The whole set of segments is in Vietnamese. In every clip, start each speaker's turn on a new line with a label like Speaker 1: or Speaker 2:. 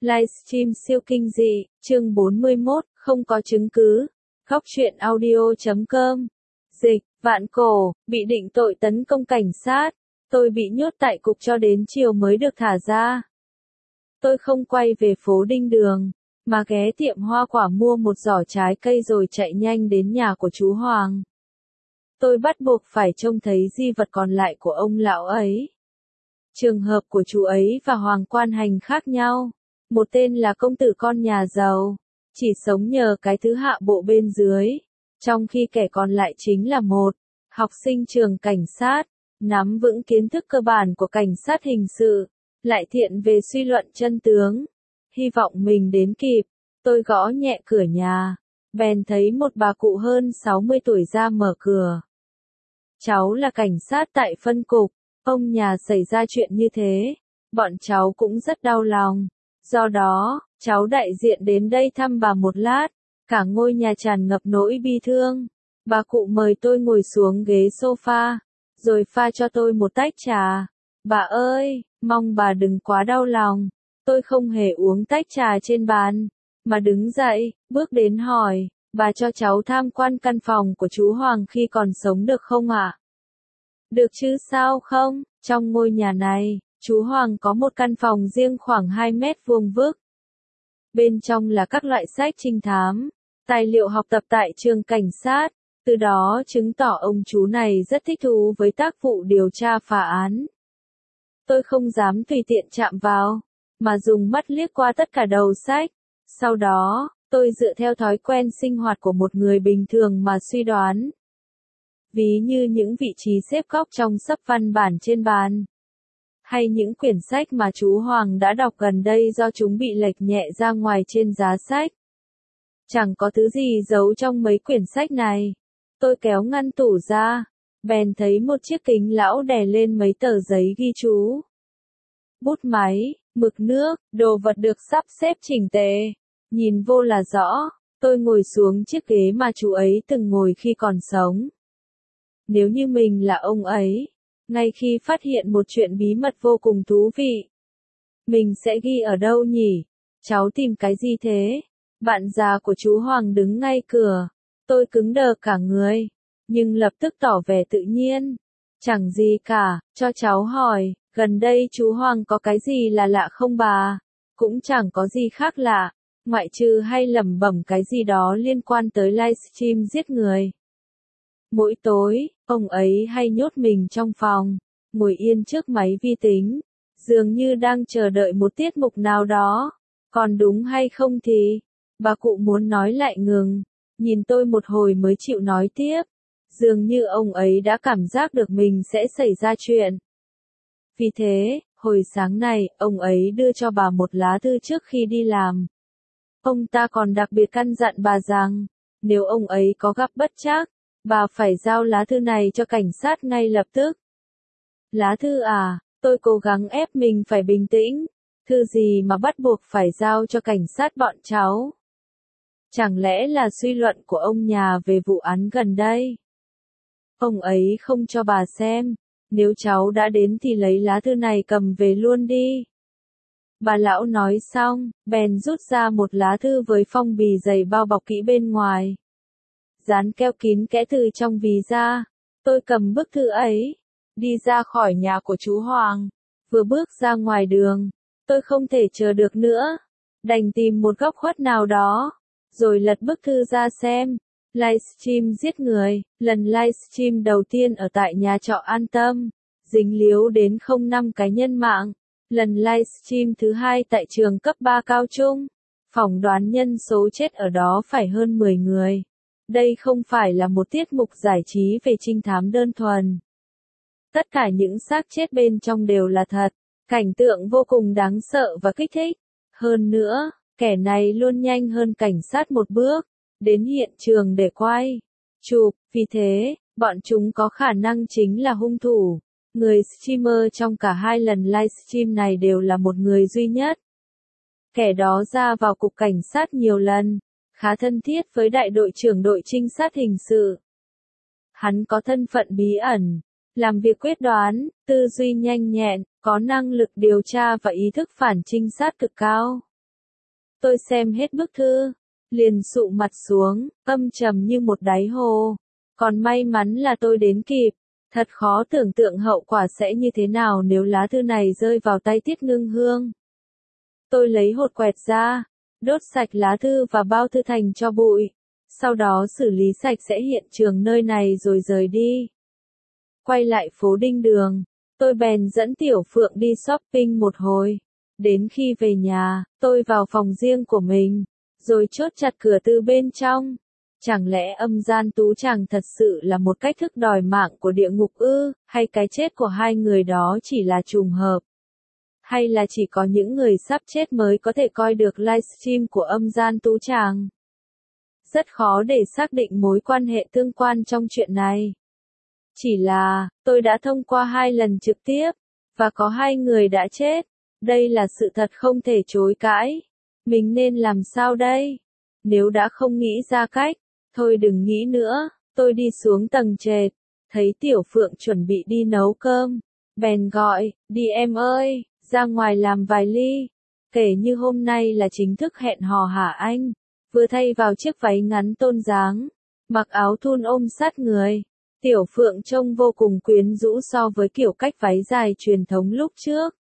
Speaker 1: Livestream siêu kinh dị, chương 41, không có chứng cứ. Góc truyện audio.com. Dịch, Vạn Cổ, bị định tội tấn công cảnh sát. Tôi bị nhốt tại cục cho đến chiều mới được thả ra. Tôi không quay về phố Đinh Đường, mà ghé tiệm hoa quả mua một giỏ trái cây rồi chạy nhanh đến nhà của chú Hoàng. Tôi bắt buộc phải trông thấy di vật còn lại của ông lão ấy. Trường hợp của chú ấy và Hoàng Quan Hành khác nhau. Một tên là công tử con nhà giàu, chỉ sống nhờ cái thứ hạ bộ bên dưới, trong khi kẻ còn lại chính là một học sinh trường cảnh sát, nắm vững kiến thức cơ bản của cảnh sát hình sự, lại thiện về suy luận chân tướng. Hy vọng mình đến kịp, tôi gõ nhẹ cửa nhà, bèn thấy một bà cụ hơn 60 tuổi ra mở cửa. Cháu là cảnh sát tại phân cục, ông nhà xảy ra chuyện như thế, bọn cháu cũng rất đau lòng. Do đó, cháu đại diện đến đây thăm bà một lát, cả ngôi nhà tràn ngập nỗi bi thương. Bà cụ mời tôi ngồi xuống ghế sofa, rồi pha cho tôi một tách trà. Bà ơi, mong bà đừng quá đau lòng. Tôi không hề uống tách trà trên bàn, mà đứng dậy, bước đến hỏi, bà cho cháu tham quan căn phòng của chú Hoàng khi còn sống được không ạ? Được chứ sao không, trong ngôi nhà này, chú Hoàng có một căn phòng riêng khoảng 2 mét vuông vức. Bên trong là các loại sách trinh thám, tài liệu học tập tại trường cảnh sát, từ đó chứng tỏ ông chú này rất thích thú với tác vụ điều tra phá án. Tôi không dám tùy tiện chạm vào, mà dùng mắt liếc qua tất cả đầu sách. Sau đó, tôi dựa theo thói quen sinh hoạt của một người bình thường mà suy đoán. Ví như những vị trí xếp góc trong sấp văn bản trên bàn, hay những quyển sách mà chú Hoàng đã đọc gần đây do chúng bị lệch nhẹ ra ngoài trên giá sách. Chẳng có thứ gì giấu trong mấy quyển sách này. Tôi kéo ngăn tủ ra, bèn thấy một chiếc kính lão đè lên mấy tờ giấy ghi chú. Bút máy, mực nước, đồ vật được sắp xếp chỉnh tề. Nhìn vô là rõ, tôi ngồi xuống chiếc ghế mà chú ấy từng ngồi khi còn sống. Nếu như mình là ông ấy, ngay khi phát hiện một chuyện bí mật vô cùng thú vị, mình sẽ ghi ở đâu nhỉ? Cháu tìm cái gì thế? Bạn già của chú Hoàng đứng ngay cửa. Tôi cứng đờ cả người, nhưng lập tức tỏ vẻ tự nhiên. Chẳng gì cả, cho cháu hỏi, gần đây chú Hoàng có cái gì là lạ không bà? Cũng chẳng có gì khác lạ, ngoại trừ hay lẩm bẩm cái gì đó liên quan tới livestream giết người. Mỗi tối, ông ấy hay nhốt mình trong phòng, ngồi yên trước máy vi tính, dường như đang chờ đợi một tiết mục nào đó. Còn đúng hay không thì, bà cụ muốn nói lại ngừng, nhìn tôi một hồi mới chịu nói tiếp. Dường như ông ấy đã cảm giác được mình sẽ xảy ra chuyện. Vì thế, hồi sáng này, ông ấy đưa cho bà một lá thư trước khi đi làm. Ông ta còn đặc biệt căn dặn bà rằng, nếu ông ấy có gặp bất trắc, bà phải giao lá thư này cho cảnh sát ngay lập tức. Lá thư à? Tôi cố gắng ép mình phải bình tĩnh. Thư gì mà bắt buộc phải giao cho cảnh sát bọn cháu? Chẳng lẽ là suy luận của ông nhà về vụ án gần đây? Ông ấy không cho bà xem. Nếu cháu đã đến thì lấy lá thư này cầm về luôn đi. Bà lão nói xong, bèn rút ra một lá thư với phong bì dày bao bọc kỹ bên ngoài. Dán keo kín kẽ từ trong bì ra. Tôi cầm bức thư ấy, đi ra khỏi nhà của chú Hoàng. Vừa bước ra ngoài đường, tôi không thể chờ được nữa. Đành tìm một góc khuất nào đó, rồi lật bức thư ra xem. Livestream giết người, lần livestream đầu tiên ở tại nhà trọ An Tâm, dính líu đến 05 cá nhân mạng. Lần livestream thứ hai tại trường cấp 3 cao trung, phỏng đoán nhân số chết ở đó phải hơn 10 người. Đây không phải là một tiết mục giải trí về trinh thám đơn thuần. Tất cả những xác chết bên trong đều là thật, cảnh tượng vô cùng đáng sợ và kích thích. Hơn nữa, kẻ này luôn nhanh hơn cảnh sát một bước, đến hiện trường để quay, chụp, vì thế, bọn chúng có khả năng chính là hung thủ. Người streamer trong cả hai lần livestream này đều là một người duy nhất. Kẻ đó ra vào cục cảnh sát nhiều lần, khá thân thiết với đại đội trưởng đội trinh sát hình sự. Hắn có thân phận bí ẩn, làm việc quyết đoán, tư duy nhanh nhẹn, có năng lực điều tra và ý thức phản trinh sát cực cao. Tôi xem hết bức thư, liền sụ mặt xuống, âm trầm như một đáy hồ. Còn may mắn là tôi đến kịp. Thật khó tưởng tượng hậu quả sẽ như thế nào nếu lá thư này rơi vào tay Tiết Ngưng Hương. Tôi lấy hột quẹt ra, đốt sạch lá thư và bao thư thành tro bụi. Sau đó xử lý sạch sẽ hiện trường nơi này rồi rời đi. Quay lại phố Đinh Đường, tôi bèn dẫn Tiểu Phượng đi shopping một hồi. Đến khi về nhà, tôi vào phòng riêng của mình, rồi chốt chặt cửa từ bên trong. Chẳng lẽ âm gian tú tràng thật sự là một cách thức đòi mạng của địa ngục ư, hay cái chết của hai người đó chỉ là trùng hợp? Hay là chỉ có những người sắp chết mới có thể coi được livestream của âm gian tú tràng? Rất khó để xác định mối quan hệ tương quan trong chuyện này. Chỉ là, tôi đã thông qua 2 lần trực tiếp, và có 2 người đã chết. Đây là sự thật không thể chối cãi. Mình nên làm sao đây? Nếu đã không nghĩ ra cách, thôi đừng nghĩ nữa. Tôi đi xuống tầng trệt, thấy Tiểu Phượng chuẩn bị đi nấu cơm. Bèn gọi, đi em ơi, ra ngoài làm vài ly. Kể như hôm nay là chính thức hẹn hò hả anh? Vừa thay vào chiếc váy ngắn tôn dáng, mặc áo thun ôm sát người. Tiểu Phượng trông vô cùng quyến rũ so với kiểu cách váy dài truyền thống lúc trước.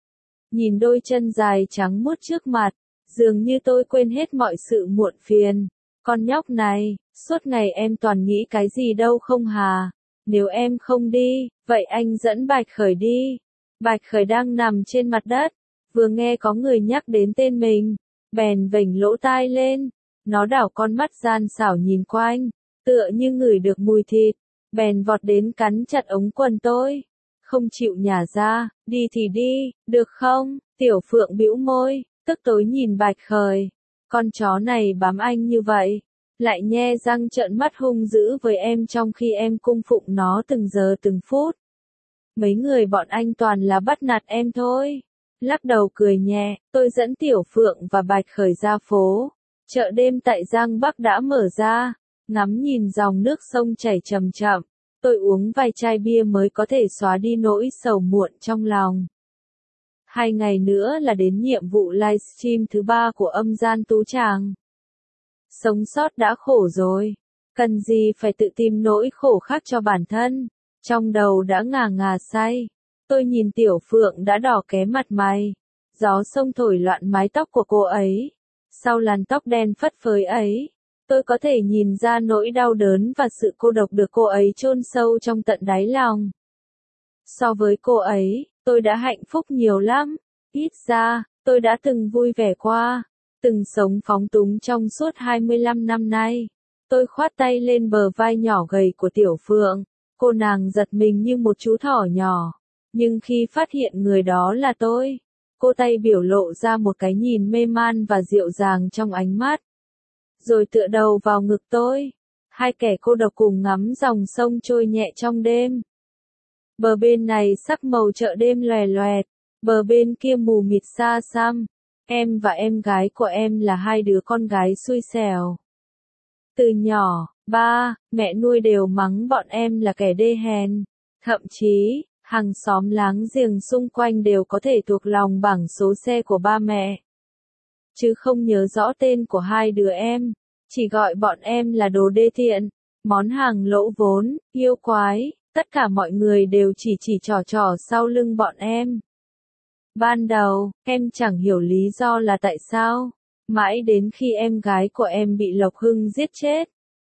Speaker 1: Nhìn đôi chân dài trắng muốt trước mặt, dường như tôi quên hết mọi sự muộn phiền. Con nhóc này, suốt ngày em toàn nghĩ cái gì đâu không hà? Nếu em không đi, vậy anh dẫn Bạch Khởi đi. Bạch Khởi đang nằm trên mặt đất, vừa nghe có người nhắc đến tên mình, bèn vểnh lỗ tai lên. Nó đảo con mắt gian xảo nhìn quanh, tựa như ngửi được mùi thịt, bèn vọt đến cắn chặt ống quần tôi. Không chịu nhả ra, đi thì đi, được không? Tiểu Phượng bĩu môi, tức tối nhìn Bạch Khởi. Con chó này bám anh như vậy, lại nhe răng trợn mắt hung dữ với em trong khi em cung phụng nó từng giờ từng phút. Mấy người bọn anh toàn là bắt nạt em thôi. Lắc đầu cười nhẹ, tôi dẫn Tiểu Phượng và Bạch Khởi ra phố. Chợ đêm tại Giang Bắc đã mở ra, ngắm nhìn dòng nước sông chảy chậm chậm. Tôi uống vài chai bia mới có thể xóa đi nỗi sầu muộn trong lòng. 2 ngày nữa là đến nhiệm vụ livestream thứ 3 của âm gian tú tràng. Sống sót đã khổ rồi, cần gì phải tự tìm nỗi khổ khác cho bản thân. Trong đầu đã ngà ngà say. Tôi nhìn Tiểu Phượng đã đỏ ké mặt mày. Gió sông thổi loạn mái tóc của cô ấy. Sau làn tóc đen phất phới ấy, tôi có thể nhìn ra nỗi đau đớn và sự cô độc được cô ấy chôn sâu trong tận đáy lòng. So với cô ấy, tôi đã hạnh phúc nhiều lắm. Ít ra, tôi đã từng vui vẻ qua, từng sống phóng túng trong suốt 25 năm nay. Tôi khoát tay lên bờ vai nhỏ gầy của Tiểu Phượng. Cô nàng giật mình như một chú thỏ nhỏ. Nhưng khi phát hiện người đó là tôi, cô tay biểu lộ ra một cái nhìn mê man và dịu dàng trong ánh mắt. Rồi tựa đầu vào ngực tôi. 2 kẻ cô độc cùng ngắm dòng sông trôi nhẹ trong đêm. Bờ bên này sắc màu chợ đêm lòe loẹt, bờ bên kia mù mịt xa xăm. Em và em gái của em là 2 đứa con gái xui xẻo. Từ nhỏ, ba, mẹ nuôi đều mắng bọn em là kẻ đê hèn. Thậm chí, hàng xóm láng giềng xung quanh đều có thể thuộc lòng bảng số xe của ba mẹ. Chứ không nhớ rõ tên của 2 đứa em, chỉ gọi bọn em là đồ đê tiện, món hàng lỗ vốn, yêu quái, tất cả mọi người đều chỉ trò sau lưng bọn em. Ban đầu, em chẳng hiểu lý do là tại sao, mãi đến khi em gái của em bị Lộc Hưng giết chết.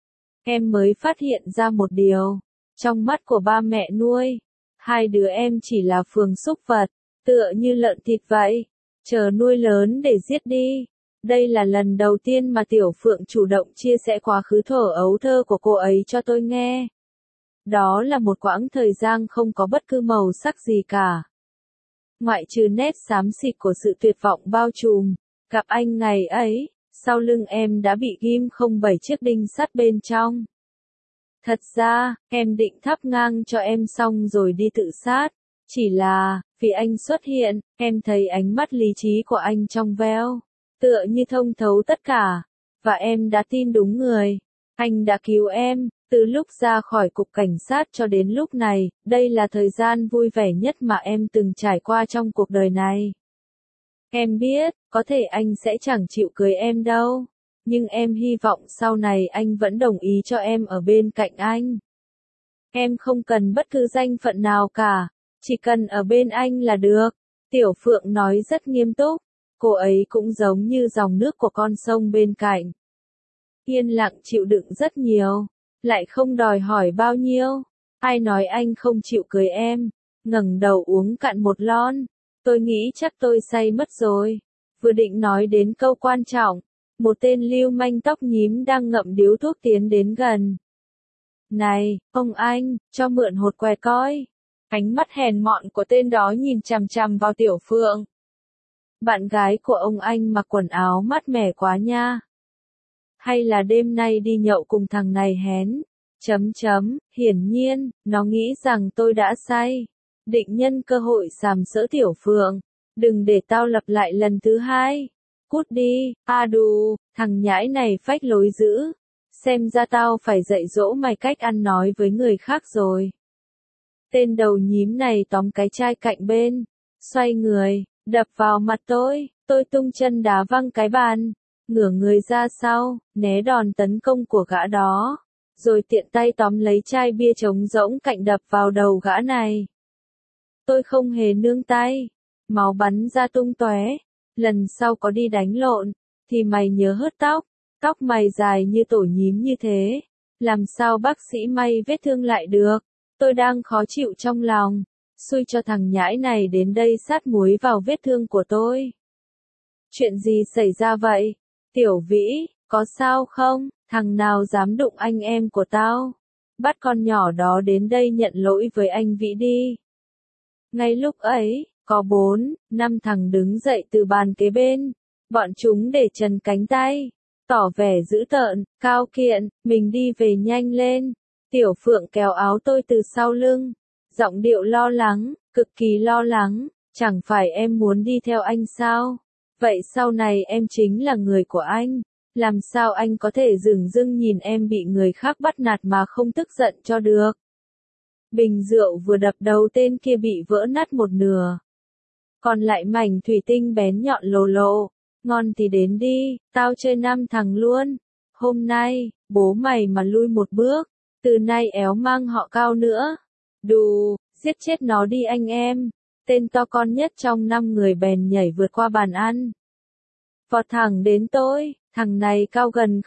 Speaker 1: Em mới phát hiện ra một điều, trong mắt của ba mẹ nuôi, 2 đứa em chỉ là phường súc vật, tựa như lợn thịt vậy, chờ nuôi lớn để giết đi. Đây là lần đầu tiên mà Tiểu Phượng chủ động chia sẻ quá khứ thuở ấu thơ của cô ấy cho tôi nghe. Đó là một quãng thời gian không có bất cứ màu sắc gì cả. Ngoại trừ nét xám xịt của sự tuyệt vọng bao trùm, gặp anh ngày ấy, sau lưng em đã bị ghim không 7 chiếc đinh sắt bên trong. Thật ra, em định thắp ngang cho em xong rồi đi tự sát. Chỉ là, vì anh xuất hiện, em thấy ánh mắt lý trí của anh trong veo, tựa như thông thấu tất cả. Và em đã tin đúng người. Anh đã cứu em, từ lúc ra khỏi cục cảnh sát cho đến lúc này, đây là thời gian vui vẻ nhất mà em từng trải qua trong cuộc đời này. Em biết, có thể anh sẽ chẳng chịu cưới em đâu. Nhưng em hy vọng sau này anh vẫn đồng ý cho em ở bên cạnh anh. Em không cần bất cứ danh phận nào cả, chỉ cần ở bên anh là được. Tiểu Phượng nói rất nghiêm túc, cô ấy cũng giống như dòng nước của con sông bên cạnh. Yên lặng chịu đựng rất nhiều, lại không đòi hỏi bao nhiêu. Ai nói anh không chịu cưới em, ngẩng đầu uống cạn một lon. Tôi nghĩ chắc tôi say mất rồi. Vừa định nói đến câu quan trọng, một tên lưu manh tóc nhím đang ngậm điếu thuốc tiến đến gần. Này, ông anh, cho mượn hột quẹt coi. Ánh mắt hèn mọn của tên đó nhìn chằm chằm vào Tiểu Phượng. Bạn gái của ông anh mặc quần áo mát mẻ quá nha. Hay là đêm nay đi nhậu cùng thằng này hén? Hiển nhiên, nó nghĩ rằng tôi đã say. Định nhân cơ hội sàm sỡ Tiểu Phượng. Đừng để tao lặp lại lần thứ hai. Cút đi, đù, thằng nhãi này phách lối dữ. Xem ra tao phải dạy dỗ mày cách ăn nói với người khác rồi. Tên đầu nhím này tóm cái chai cạnh bên, xoay người, đập vào mặt tôi tung chân đá văng cái bàn, ngửa người ra sau, né đòn tấn công của gã đó, rồi tiện tay tóm lấy chai bia trống rỗng cạnh đập vào đầu gã này. Tôi không hề nương tay, máu bắn ra tung tóe. Lần sau có đi đánh lộn, thì mày nhớ hớt tóc mày dài như tổ nhím như thế, làm sao bác sĩ may vết thương lại được. Tôi đang khó chịu trong lòng, xui cho thằng nhãi này đến đây sát muối vào vết thương của tôi. Chuyện gì xảy ra vậy? Tiểu Vĩ, có sao không? Thằng nào dám đụng anh em của tao? Bắt con nhỏ đó đến đây nhận lỗi với anh Vĩ đi. Ngay lúc ấy, có 4-5 thằng đứng dậy từ bàn kế bên. Bọn chúng để trần cánh tay, tỏ vẻ dữ tợn, cao kiện, mình đi về nhanh lên. Tiểu Phượng kéo áo tôi từ sau lưng, giọng điệu lo lắng, cực kỳ lo lắng, chẳng phải em muốn đi theo anh sao? Vậy sau này em chính là người của anh, làm sao anh có thể dửng dưng nhìn em bị người khác bắt nạt mà không tức giận cho được? Bình rượu vừa đập đầu tên kia bị vỡ nát một nửa. Còn lại mảnh thủy tinh bén nhọn lồ lộ, ngon thì đến đi, tao chơi 5 thằng luôn. Hôm nay, bố mày mà lui một bước, từ nay éo mang họ Cao nữa. Đù, giết chết nó đi anh em. Tên to con nhất trong 5 người bèn nhảy vượt qua bàn ăn. Vọt thẳng đến tôi, thằng này cao gần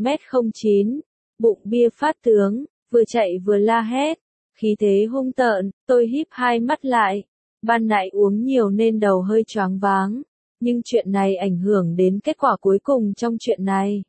Speaker 1: 1m09, bụng bia phát tướng, vừa chạy vừa la hét, khí thế hung tợn. Tôi híp hai mắt lại. Ban nãy uống nhiều nên đầu hơi choáng váng, nhưng chuyện này ảnh hưởng đến kết quả cuối cùng trong chuyện này.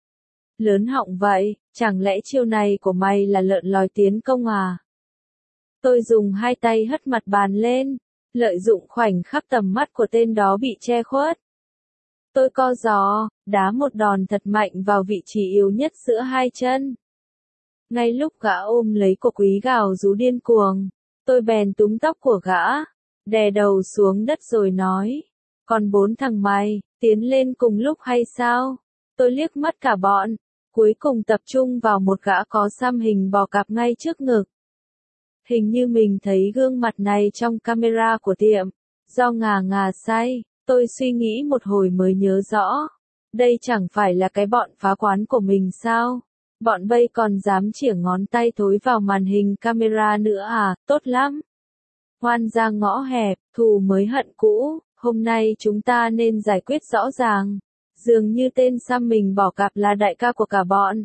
Speaker 1: Lớn họng vậy, chẳng lẽ chiêu này của mày là lợn lòi tiến công à? Tôi dùng hai tay hất mặt bàn lên, lợi dụng khoảnh khắc tầm mắt của tên đó bị che khuất. Tôi co giò, đá một đòn thật mạnh vào vị trí yếu nhất giữa hai chân. Ngay lúc gã ôm lấy cổ Quý gào rú điên cuồng, tôi bèn túm tóc của gã, đè đầu xuống đất rồi nói, còn 4 thằng mày, tiến lên cùng lúc hay sao? Tôi liếc mắt cả bọn, cuối cùng tập trung vào một gã có xăm hình bò cạp ngay trước ngực. Hình như mình thấy gương mặt này trong camera của tiệm, do ngà say, tôi suy nghĩ một hồi mới nhớ rõ. Đây chẳng phải là cái bọn phá quán của mình sao? Bọn bây còn dám chĩa ngón tay thối vào màn hình camera nữa à, tốt lắm. Hoan ra ngõ hẹp, thù mới hận cũ, hôm nay chúng ta nên giải quyết rõ ràng. Dường như tên xăm mình bỏ cạp là đại ca của cả bọn.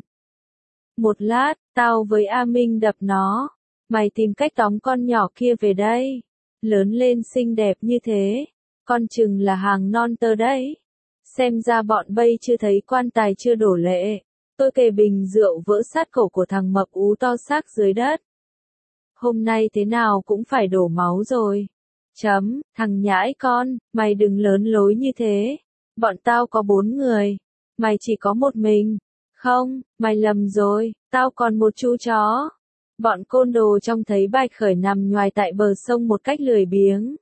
Speaker 1: Một lát, tao với A Minh đập nó. Mày tìm cách tóm con nhỏ kia về đây. Lớn lên xinh đẹp như thế, con chừng là hàng non tơ đấy. Xem ra bọn bây chưa thấy quan tài chưa đổ lệ. Tôi kề bình rượu vỡ sát cổ của thằng mập ú to xác dưới đất. Hôm nay thế nào cũng phải đổ máu rồi. Thằng nhãi con, mày đừng lớn lối như thế. Bọn tao có 4 người, mày chỉ có một mình. Không, mày lầm rồi, tao còn một chú chó. Bọn côn đồ trông thấy Bạch Khởi nằm nhoài tại bờ sông một cách lười biếng.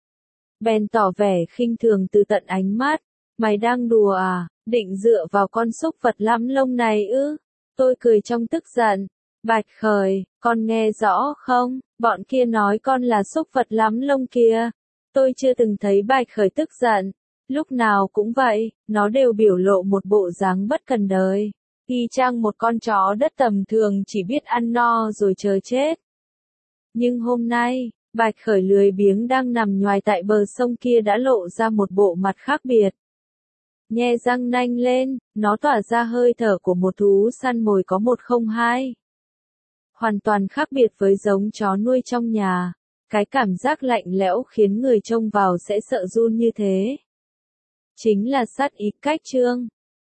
Speaker 1: Bèn tỏ vẻ khinh thường từ tận ánh mắt. Mày đang đùa à, định dựa vào con súc vật lắm lông này ư? Tôi cười trong tức giận. Bạch Khởi, con nghe rõ không? Bọn kia nói con là súc vật lắm lông kìa. Tôi chưa từng thấy Bạch Khởi tức giận. Lúc nào cũng vậy, nó đều biểu lộ một bộ dáng bất cần đời. Y chang một con chó đất tầm thường chỉ biết ăn no rồi chờ chết. Nhưng hôm nay, Bạch Khởi lười biếng đang nằm nhoài tại bờ sông kia đã lộ ra một bộ mặt khác biệt. Nhe răng nanh lên, nó tỏa ra hơi thở của một thú săn mồi có 102. Hoàn toàn khác biệt với giống chó nuôi trong nhà. Cái cảm giác lạnh lẽo khiến người trông vào sẽ sợ run như thế. Chính là sát ý cách trương.